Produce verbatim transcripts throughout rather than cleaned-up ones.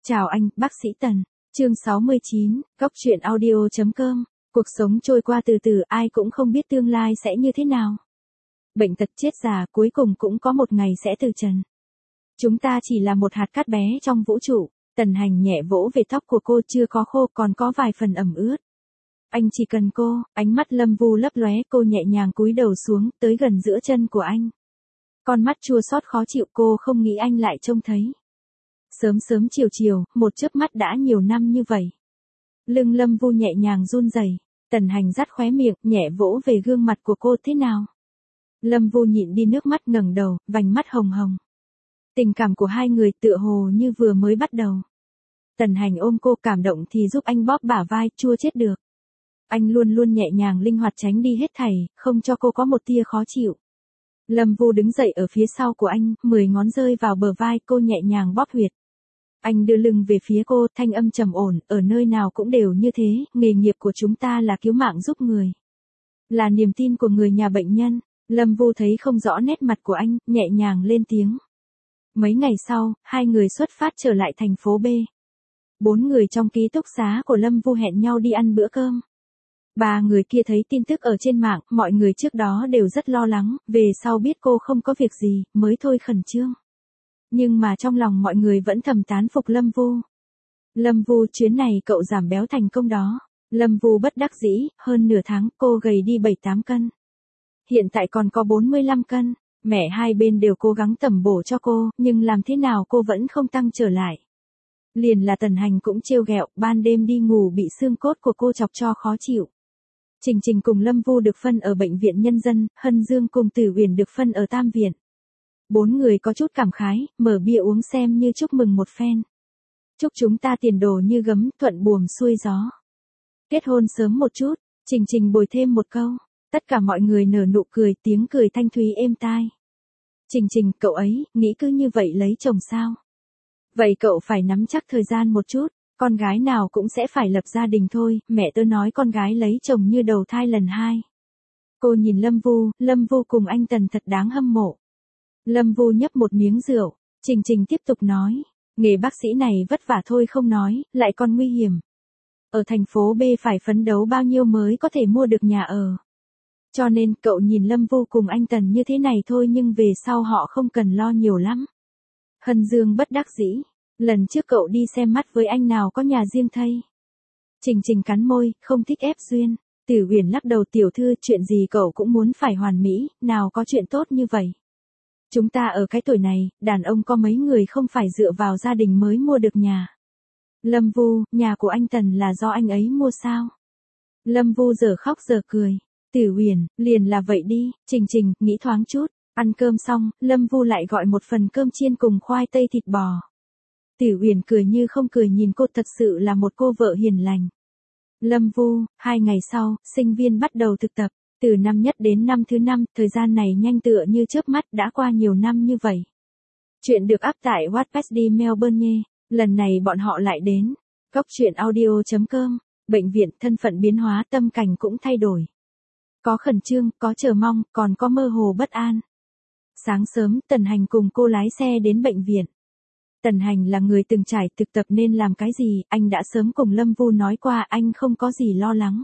Chào anh, bác sĩ Tần. Chương sáu mươi chín, góc truyện audio chấm com. Cuộc sống trôi qua từ từ, ai cũng không biết tương lai sẽ như thế nào. Bệnh tật chết già cuối cùng cũng có một ngày sẽ từ trần. Chúng ta chỉ là một hạt cát bé trong vũ trụ. Tần Hành nhẹ vỗ về tóc của cô, chưa có khô còn có vài phần ẩm ướt. Anh chỉ cần cô, ánh mắt Lâm Vu lấp lóe, cô nhẹ nhàng cúi đầu xuống, tới gần giữa chân của anh. Con mắt chua xót khó chịu, cô không nghĩ anh lại trông thấy. Sớm sớm chiều chiều, một chớp mắt đã nhiều năm như vậy. Lưng Lâm Vu nhẹ nhàng run rẩy. Tần Hành dắt khóe miệng, nhẹ vỗ về gương mặt của cô. Thế nào? Lâm Vu nhịn đi nước mắt, ngẩng đầu, vành mắt hồng hồng. Tình cảm của hai người tựa hồ như vừa mới bắt đầu. Tần Hành ôm cô, cảm động thì giúp anh bóp bả vai, chua chết được. Anh luôn luôn nhẹ nhàng linh hoạt tránh đi hết thảy, không cho cô có một tia khó chịu. Lâm Vu đứng dậy ở phía sau của anh, mười ngón rơi vào bờ vai cô, nhẹ nhàng bóp huyệt. Anh đưa lưng về phía cô, thanh âm trầm ổn, ở nơi nào cũng đều như thế, nghề nghiệp của chúng ta là cứu mạng giúp người. Là niềm tin của người nhà bệnh nhân. Lâm Vu thấy không rõ nét mặt của anh, nhẹ nhàng lên tiếng. Mấy ngày sau, hai người xuất phát trở lại thành phố B. Bốn người trong ký túc xá của Lâm Vu hẹn nhau đi ăn bữa cơm. Ba người kia thấy tin tức ở trên mạng, mọi người trước đó đều rất lo lắng, về sau biết cô không có việc gì, mới thôi khẩn trương. Nhưng mà trong lòng mọi người vẫn thầm tán phục Lâm Vu. Lâm Vu, chuyến này cậu giảm béo thành công đó. Lâm Vu bất đắc dĩ, hơn nửa tháng cô gầy đi bảy tám cân. Hiện tại còn có bốn mươi lăm cân. Mẹ hai bên đều cố gắng tẩm bổ cho cô, nhưng làm thế nào cô vẫn không tăng trở lại. Liền là Tần Hành cũng trêu ghẹo, ban đêm đi ngủ bị xương cốt của cô chọc cho khó chịu. Trình Trình cùng Lâm Vu được phân ở bệnh viện Nhân dân, Hân Dương cùng Tử Uyển được phân ở Tam viện. Bốn người có chút cảm khái, mở bia uống xem như chúc mừng một phen. Chúc chúng ta tiền đồ như gấm, thuận buồm xuôi gió. Kết hôn sớm một chút, Trình Trình bồi thêm một câu. Tất cả mọi người nở nụ cười, tiếng cười thanh thúy êm tai. Trình Trình, cậu ấy, nghĩ cứ như vậy lấy chồng sao? Vậy cậu phải nắm chắc thời gian một chút, con gái nào cũng sẽ phải lập gia đình thôi, mẹ tớ nói con gái lấy chồng như đầu thai lần hai. Cô nhìn Lâm Vu, Lâm Vu cùng anh Tần thật đáng hâm mộ. Lâm Vu nhấp một miếng rượu, Trình Trình tiếp tục nói, nghề bác sĩ này vất vả thôi không nói, lại còn nguy hiểm. Ở thành phố B phải phấn đấu bao nhiêu mới có thể mua được nhà ở. Cho nên cậu nhìn Lâm Vu cùng anh Tần như thế này thôi, nhưng về sau họ không cần lo nhiều lắm. Hân Dương bất đắc dĩ, lần trước cậu đi xem mắt với anh nào có nhà riêng thay. Trình Trình cắn môi, không thích ép duyên. Tử Uyển lắc đầu, tiểu thư, chuyện gì cậu cũng muốn phải hoàn mỹ, nào có chuyện tốt như vậy. Chúng ta ở cái tuổi này, đàn ông có mấy người không phải dựa vào gia đình mới mua được nhà. Lâm Vu, nhà của anh Tần là do anh ấy mua sao? Lâm Vu giờ khóc giờ cười. Tử Uyển, liền là vậy đi. Trình Trình, nghĩ thoáng chút. Ăn cơm xong, Lâm Vu lại gọi một phần cơm chiên cùng khoai tây thịt bò. Tử Uyển cười như không cười nhìn cô, thật sự là một cô vợ hiền lành. Lâm Vu, hai ngày sau, sinh viên bắt đầu thực tập. Từ năm nhất đến năm thứ năm, thời gian này nhanh tựa như chớp mắt, đã qua nhiều năm như vậy. Chuyện được up tại Wattpad Melbourne. Lần này bọn họ lại đến góc truyện audio chấm com. Bệnh viện, thân phận biến hóa, tâm cảnh cũng thay đổi. Có khẩn trương, có chờ mong, còn có mơ hồ bất an. Sáng sớm, Tần Hành cùng cô lái xe đến bệnh viện. Tần Hành là người từng trải thực tập nên làm cái gì, anh đã sớm cùng Lâm Vu nói qua, anh không có gì lo lắng.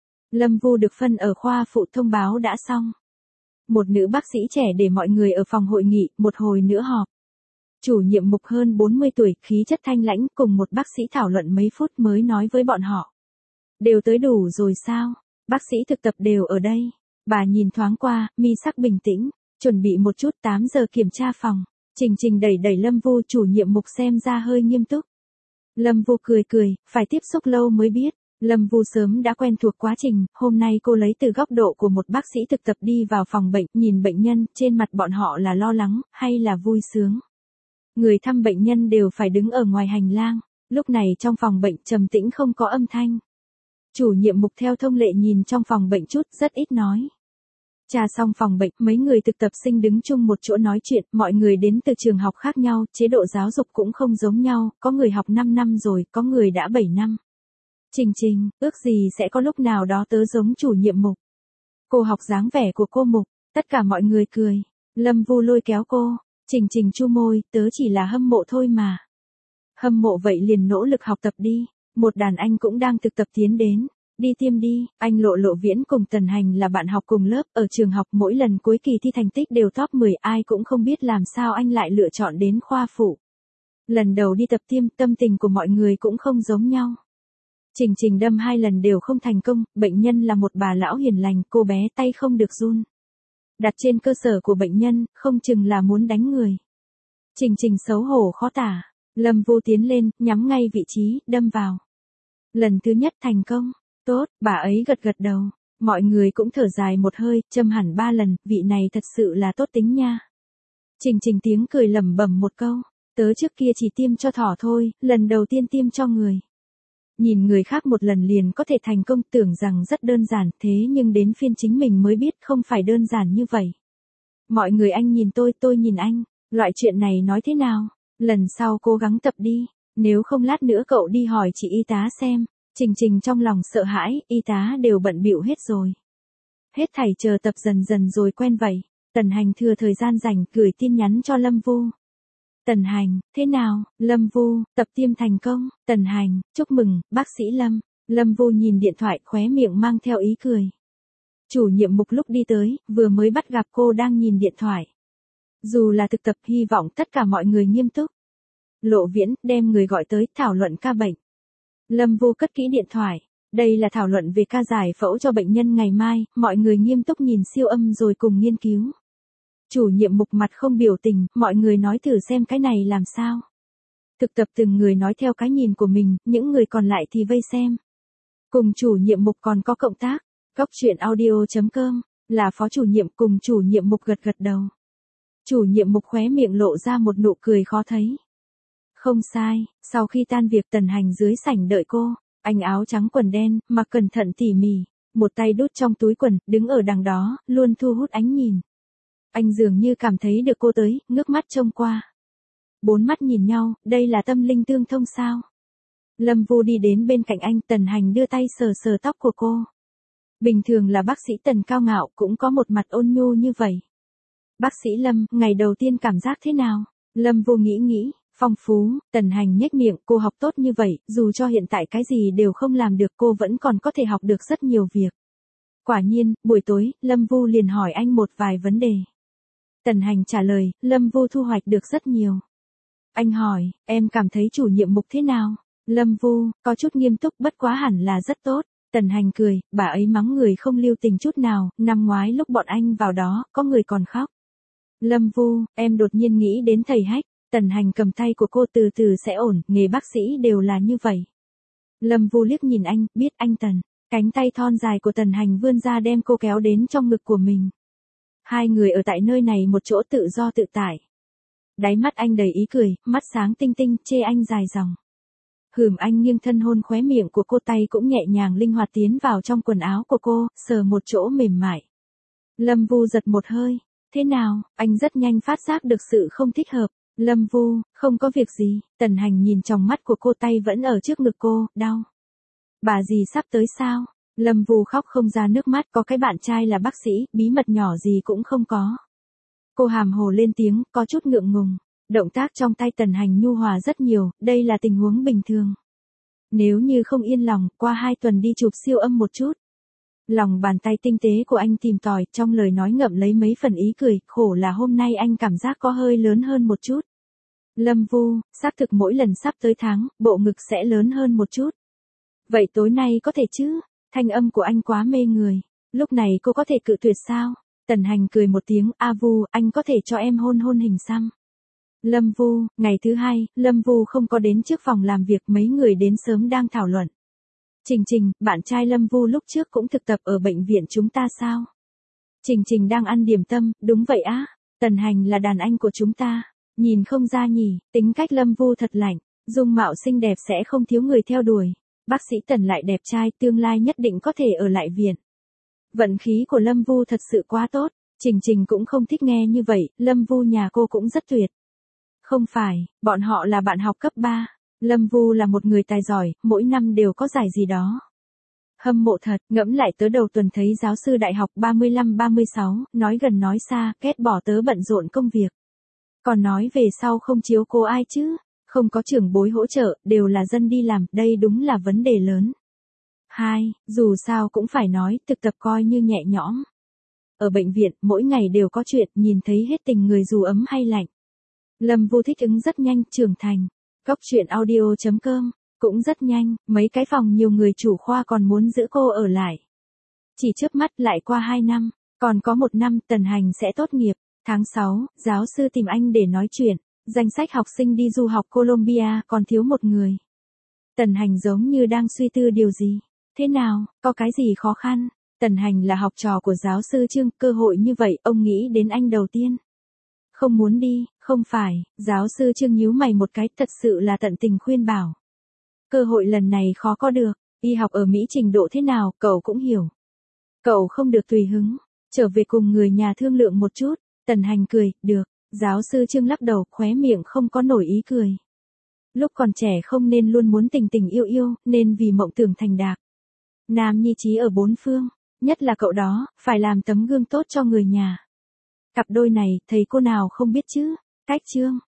Lâm Vu được phân ở khoa phụ, thông báo đã xong. Một nữ bác sĩ trẻ để mọi người ở phòng hội nghị, một hồi nữa họp. Chủ nhiệm mục hơn bốn mươi tuổi, khí chất thanh lãnh, cùng một bác sĩ thảo luận mấy phút mới nói với bọn họ. Đều tới đủ rồi sao? Bác sĩ thực tập đều ở đây. Bà nhìn thoáng qua, mi sắc bình tĩnh, chuẩn bị một chút, tám giờ kiểm tra phòng. Trình Trình đẩy đẩy Lâm Vu, chủ nhiệm mục xem ra hơi nghiêm túc. Lâm Vu cười cười, phải tiếp xúc lâu mới biết. Lâm Vu sớm đã quen thuộc quá trình, hôm nay cô lấy từ góc độ của một bác sĩ thực tập đi vào phòng bệnh, nhìn bệnh nhân, trên mặt bọn họ là lo lắng, hay là vui sướng. Người thăm bệnh nhân đều phải đứng ở ngoài hành lang, lúc này trong phòng bệnh trầm tĩnh không có âm thanh. Chủ nhiệm mục theo thông lệ nhìn trong phòng bệnh chút, rất ít nói. Trà xong phòng bệnh, mấy người thực tập sinh đứng chung một chỗ nói chuyện, mọi người đến từ trường học khác nhau, chế độ giáo dục cũng không giống nhau, có người học năm năm rồi, có người đã bảy năm. Trình Trình, ước gì sẽ có lúc nào đó tớ giống chủ nhiệm mục. Cô học dáng vẻ của cô mục, tất cả mọi người cười. Lâm Vu lôi kéo cô, Trình Trình chu môi, tớ chỉ là hâm mộ thôi mà. Hâm mộ vậy liền nỗ lực học tập đi. Một đàn anh cũng đang thực tập tiến đến. Đi tiêm đi, anh Lộ Lộ Viễn cùng Tần Hành là bạn học cùng lớp, ở trường học mỗi lần cuối kỳ thi thành tích đều top mười, ai cũng không biết làm sao anh lại lựa chọn đến khoa phụ. Lần đầu đi tập tiêm, tâm tình của mọi người cũng không giống nhau. Trình Trình đâm hai lần đều không thành công, bệnh nhân là một bà lão hiền lành, cô bé tay không được run. Đặt trên cơ sở của bệnh nhân, không chừng là muốn đánh người. Trình Trình xấu hổ khó tả, Lâm Vu tiến lên, nhắm ngay vị trí, đâm vào. Lần thứ nhất thành công, tốt, bà ấy gật gật đầu, mọi người cũng thở dài một hơi, châm hẳn ba lần, vị này thật sự là tốt tính nha. Trình Trình tiếng cười lẩm bẩm một câu, tớ trước kia chỉ tiêm cho thỏ thôi, lần đầu tiên tiêm cho người. Nhìn người khác một lần liền có thể thành công, tưởng rằng rất đơn giản, thế nhưng đến phiên chính mình mới biết không phải đơn giản như vậy. Mọi người anh nhìn tôi, tôi nhìn anh, loại chuyện này nói thế nào? Lần sau cố gắng tập đi, nếu không lát nữa cậu đi hỏi chị y tá xem. Trình Trình trong lòng sợ hãi, y tá đều bận bịu hết rồi. Hết thảy chờ tập dần dần rồi quen vậy. Tần Hành thừa thời gian rảnh gửi tin nhắn cho Lâm Vu. Tần Hành, thế nào? Lâm Vu, tập tiêm thành công. Tần Hành, chúc mừng, bác sĩ Lâm. Lâm Vu nhìn điện thoại, khóe miệng mang theo ý cười. Chủ nhiệm mục lúc đi tới, vừa mới bắt gặp cô đang nhìn điện thoại. Dù là thực tập, hy vọng tất cả mọi người nghiêm túc. Lộ Viễn, đem người gọi tới, thảo luận ca bệnh. Lâm Vu cất kỹ điện thoại. Đây là thảo luận về ca giải phẫu cho bệnh nhân ngày mai, mọi người nghiêm túc nhìn siêu âm rồi cùng nghiên cứu. Chủ nhiệm mục mặt không biểu tình, mọi người nói thử xem cái này làm sao. Thực tập từng người nói theo cái nhìn của mình, những người còn lại thì vây xem. Cùng chủ nhiệm mục còn có cộng tác, góc truyện audio chấm com, là phó chủ nhiệm cùng chủ nhiệm mục gật gật đầu. Chủ nhiệm mục khóe miệng lộ ra một nụ cười khó thấy. Không sai, sau khi tan việc Tần Hành dưới sảnh đợi cô, anh áo trắng quần đen, mặc cẩn thận tỉ mỉ, một tay đút trong túi quần, đứng ở đằng đó, luôn thu hút ánh nhìn. Anh dường như cảm thấy được cô tới, ngước mắt trông qua. Bốn mắt nhìn nhau, đây là tâm linh tương thông sao? Lâm Vu đi đến bên cạnh anh, Tần Hành đưa tay sờ sờ tóc của cô. Bình thường là bác sĩ Tần cao ngạo cũng có một mặt ôn nhu như vậy. Bác sĩ Lâm, ngày đầu tiên cảm giác thế nào? Lâm Vu nghĩ nghĩ. Phong phú, Tần Hành nhếch miệng, cô học tốt như vậy, dù cho hiện tại cái gì đều không làm được cô vẫn còn có thể học được rất nhiều việc. Quả nhiên, buổi tối, Lâm Vu liền hỏi anh một vài vấn đề. Tần Hành trả lời, Lâm Vu thu hoạch được rất nhiều. Anh hỏi, em cảm thấy chủ nhiệm mục thế nào? Lâm Vu, có chút nghiêm túc bất quá hẳn là rất tốt. Tần Hành cười, bà ấy mắng người không lưu tình chút nào, năm ngoái lúc bọn anh vào đó, có người còn khóc. Lâm Vu, em đột nhiên nghĩ đến thầy Hách. Tần Hành cầm tay của cô từ từ sẽ ổn, nghề bác sĩ đều là như vậy. Lâm Vu liếc nhìn anh, biết anh Tần. Cánh tay thon dài của Tần Hành vươn ra đem cô kéo đến trong ngực của mình. Hai người ở tại nơi này một chỗ tự do tự tại. Đáy mắt anh đầy ý cười, mắt sáng tinh tinh, chê anh dài dòng. Hửm anh nghiêng thân hôn khóe miệng của cô, tay cũng nhẹ nhàng linh hoạt tiến vào trong quần áo của cô, sờ một chỗ mềm mại. Lâm Vu giật một hơi. Thế nào? Anh rất nhanh phát giác được sự không thích hợp. Lâm Vu, không có việc gì. Tần Hành nhìn trong mắt của cô, tay vẫn ở trước ngực cô, đau. Bà dì sắp tới sao? Lâm Vu khóc không ra nước mắt, có cái bạn trai là bác sĩ, bí mật nhỏ gì cũng không có. Cô hàm hồ lên tiếng, có chút ngượng ngùng. Động tác trong tay Tần Hành nhu hòa rất nhiều, đây là tình huống bình thường. Nếu như không yên lòng, qua hai tuần đi chụp siêu âm một chút. Lòng bàn tay tinh tế của anh tìm tòi, trong lời nói ngậm lấy mấy phần ý cười, khổ là hôm nay anh cảm giác có hơi lớn hơn một chút. Lâm Vu, xác thực mỗi lần sắp tới tháng, bộ ngực sẽ lớn hơn một chút. Vậy tối nay có thể chứ? Thanh âm của anh quá mê người. Lúc này cô có thể cự tuyệt sao? Tần Hành cười một tiếng, A Vu, anh có thể cho em hôn hôn hình xăm. Lâm Vu, ngày thứ hai, Lâm Vu không có đến trước phòng làm việc, mấy người đến sớm đang thảo luận. Trình Trình, bạn trai Lâm Vu lúc trước cũng thực tập ở bệnh viện chúng ta sao? Trình Trình đang ăn điểm tâm, đúng vậy á, Tần Hành là đàn anh của chúng ta. Nhìn không ra nhỉ, tính cách Lâm Vu thật lạnh, dung mạo xinh đẹp sẽ không thiếu người theo đuổi. Bác sĩ Tần lại đẹp trai, tương lai nhất định có thể ở lại viện. Vận khí của Lâm Vu thật sự quá tốt, Trình Trình cũng không thích nghe như vậy, Lâm Vu nhà cô cũng rất tuyệt. Không phải, bọn họ là bạn học cấp ba. Lâm Vu là một người tài giỏi, mỗi năm đều có giải gì đó. Hâm mộ thật, ngẫm lại tớ đầu tuần thấy giáo sư đại học ba mươi lăm ba mươi sáu, nói gần nói xa, ghét bỏ tớ bận rộn công việc. Còn nói về sau không chiếu cố ai chứ, Không có trưởng bối hỗ trợ, đều là dân đi làm, đây đúng là vấn đề lớn. Hai, dù sao cũng phải nói, thực tập coi như nhẹ nhõm. Ở bệnh viện, mỗi ngày đều có chuyện, nhìn thấy hết tình người dù ấm hay lạnh. Lâm Vu thích ứng rất nhanh, trưởng thành. Góc chuyện audio.com, cũng rất nhanh, mấy cái phòng nhiều người chủ khoa còn muốn giữ cô ở lại. Chỉ chớp mắt lại qua hai năm, còn có một năm Tần Hành sẽ tốt nghiệp. Tháng sáu, giáo sư tìm anh để nói chuyện, danh sách học sinh đi du học Colombia còn thiếu một người. Tần Hành giống như đang suy tư điều gì. Thế nào, có cái gì khó khăn? Tần Hành là học trò của giáo sư Trương, cơ hội như vậy ông nghĩ đến anh đầu tiên. Không muốn đi, không phải, giáo sư Trương nhíu mày một cái, thật sự là tận tình khuyên bảo. Cơ hội lần này khó có được, y học ở Mỹ trình độ thế nào, cậu cũng hiểu. Cậu không được tùy hứng, trở về cùng người nhà thương lượng một chút. Tần Hành cười, được, giáo sư Trương lắc đầu, khóe miệng không có nổi ý cười. Lúc còn trẻ không nên luôn muốn tình tình yêu yêu, nên vì mộng tưởng thành đạt. Nam nhi trí ở bốn phương, nhất là cậu đó, phải làm tấm gương tốt cho người nhà. Cặp đôi này, thầy cô nào không biết chứ, cách Trương,